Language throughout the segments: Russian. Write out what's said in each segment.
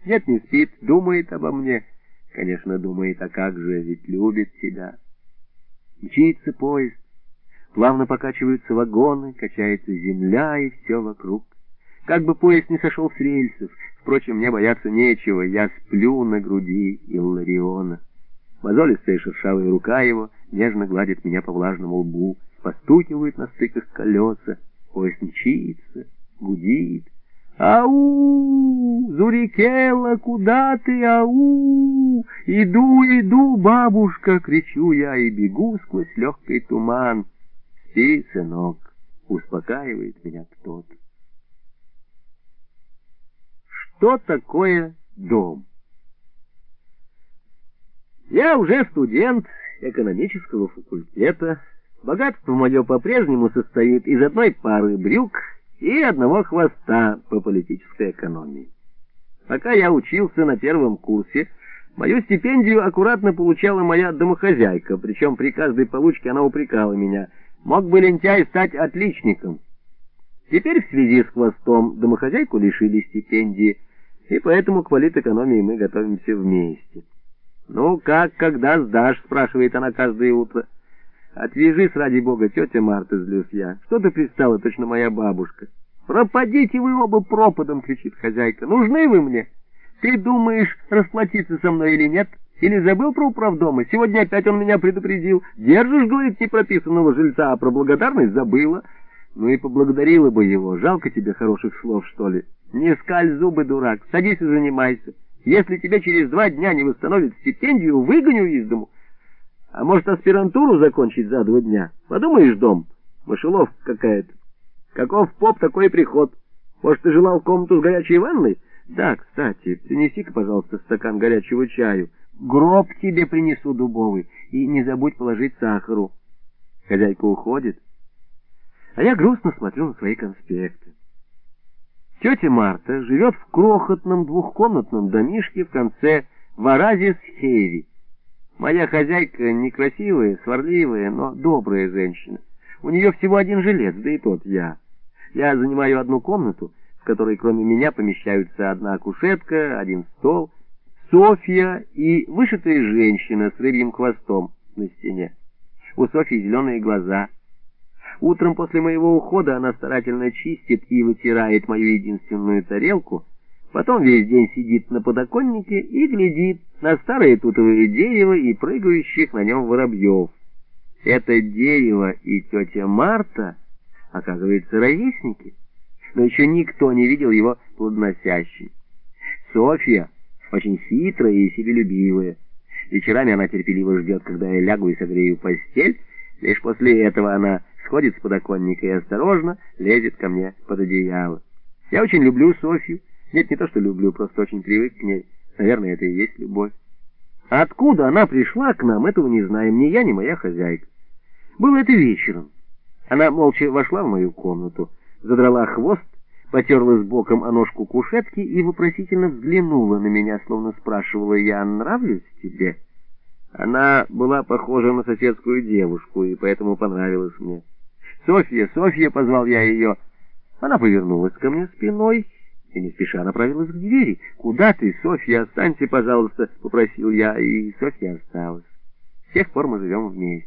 Нет, не спит, думает обо мне. Конечно, думает, а как же, ведь любит тебя. Мчится поезд, плавно покачиваются вагоны, качается земля и все вокруг. Как бы поезд не сошел с рельсов, впрочем, мне бояться нечего, я сплю на груди Иллариона. Мозолистая шершавая рука его нежно гладит меня по влажному лбу, постукивает на стыках колеса, поезд мчится, гудит. «Ау! Зурикелла, куда ты? Ау! Иду, иду, бабушка!» — кричу я и бегу сквозь легкий туман. «Спи, сынок!» — успокаивает меня кто-то. Что такое дом? Я уже студент экономического факультета. Богатство мое по-прежнему состоит из одной пары брюк и одного хвоста по политической экономии. Пока я учился на первом курсе, мою стипендию аккуратно получала моя домохозяйка, причем при каждой получке она упрекала меня: мог бы лентяй стать отличником. Теперь в связи с хвостом домохозяйку лишили стипендии, и поэтому к политэкономии мы готовимся вместе. «Ну как, когда сдашь?» — спрашивает она каждое утро. «Отвяжись, ради бога, тетя Марта», — злюсь я. «Что ты пристала, точно моя бабушка?» «Пропадите вы оба пропадом!» — кричит хозяйка. «Нужны вы мне? Ты думаешь, расплатиться со мной или нет? Или забыл про управдома? Сегодня опять он меня предупредил. Держишь, говорит, непрописанного жильца, а про благодарность забыла». «Ну и поблагодарила бы его. Жалко тебе хороших слов, что ли?» «Не скаль зубы, дурак. Садись и занимайся. Если тебе через 2 дня не восстановят стипендию, выгоню из дому. А может, аспирантуру закончить за 2 дня? Подумаешь, дом. Мышеловка какая-то. Каков поп, такой приход. Может, ты желал комнату с горячей ванной? Да, кстати, принеси-ка, пожалуйста, стакан горячего чаю. Гроб тебе принесу дубовый. И не забудь положить сахару». Хозяйка уходит, а я грустно смотрю на свои конспекты. Тетя Марта живет в крохотном 2-комнатном домишке в конце Варазис-Хейви. Моя хозяйка некрасивая, сварливая, но добрая женщина. У нее всего 1 жилец, да и тот я. Я занимаю 1 комнату, в которой кроме меня помещаются 1 кушетка, 1 стол, Софья и вышитая женщина с рыбьим хвостом на стене. У Софьи зеленые глаза. Утром после моего ухода она старательно чистит и вытирает мою единственную тарелку, потом весь день сидит на подоконнике и глядит на старое тутовое дерево и прыгающих на нем воробьев. Это дерево и тетя Марта, оказывается, ровесники, но еще никто не видел его плодоносящим. Софья очень хитрая и себелюбивая. Вечерами она терпеливо ждет, когда я лягу и согрею постель. Лишь после этого она сходит с подоконника и осторожно лезет ко мне под одеяло. Я очень люблю Софью. Нет, не то что люблю, просто очень привык к ней. Наверное, это и есть любовь. А откуда она пришла к нам, этого не знаем ни я, ни моя хозяйка. Было это вечером. Она молча вошла в мою комнату, задрала хвост, потерлась боком о ножку кушетки и вопросительно взглянула на меня, словно спрашивала: «Я нравлюсь тебе?» Она была похожа на соседскую девушку, и поэтому понравилась мне. «Софья, Софья!» — позвал я ее. Она повернулась ко мне спиной и не спеша направилась к двери. «Куда ты, Софья? Останься, пожалуйста!» — попросил я, и Софья осталась. С тех пор мы живем вместе.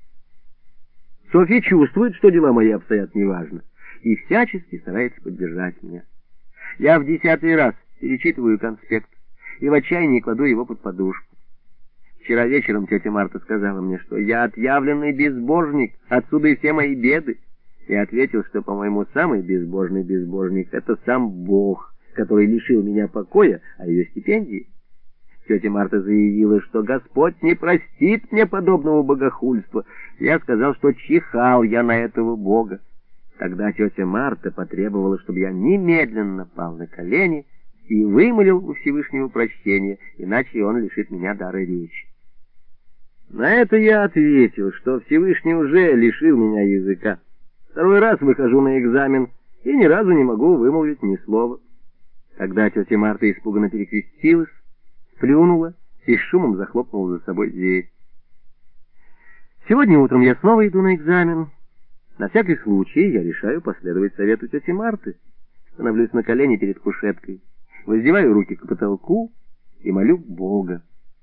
Софья чувствует, что дела мои обстоят неважно, и всячески старается поддержать меня. Я в 10-й раз перечитываю конспект и в отчаянии кладу его под подушку. Вчера вечером тетя Марта сказала мне, что я отъявленный безбожник, отсюда и все мои беды. Я ответил, что, по-моему, самый безбожный безбожник — это сам Бог, который лишил меня покоя, а ее стипендии. Тетя Марта заявила, что Господь не простит мне подобного богохульства. Я сказал, что чихал я на этого Бога. Тогда тетя Марта потребовала, чтобы я немедленно пал на колени и вымолил у Всевышнего прощения, иначе он лишит меня дара речи. На это я ответил, что Всевышний уже лишил меня языка. 2-й раз выхожу на экзамен и ни разу не могу вымолвить ни слова. Тогда тетя Марта испуганно перекрестилась, плюнула и с шумом захлопнула за собой дверь. Сегодня утром я снова иду на экзамен. На всякий случай я решаю последовать совету тети Марты. Становлюсь на колени перед кушеткой воздеваю руки к потолку и молю Бога.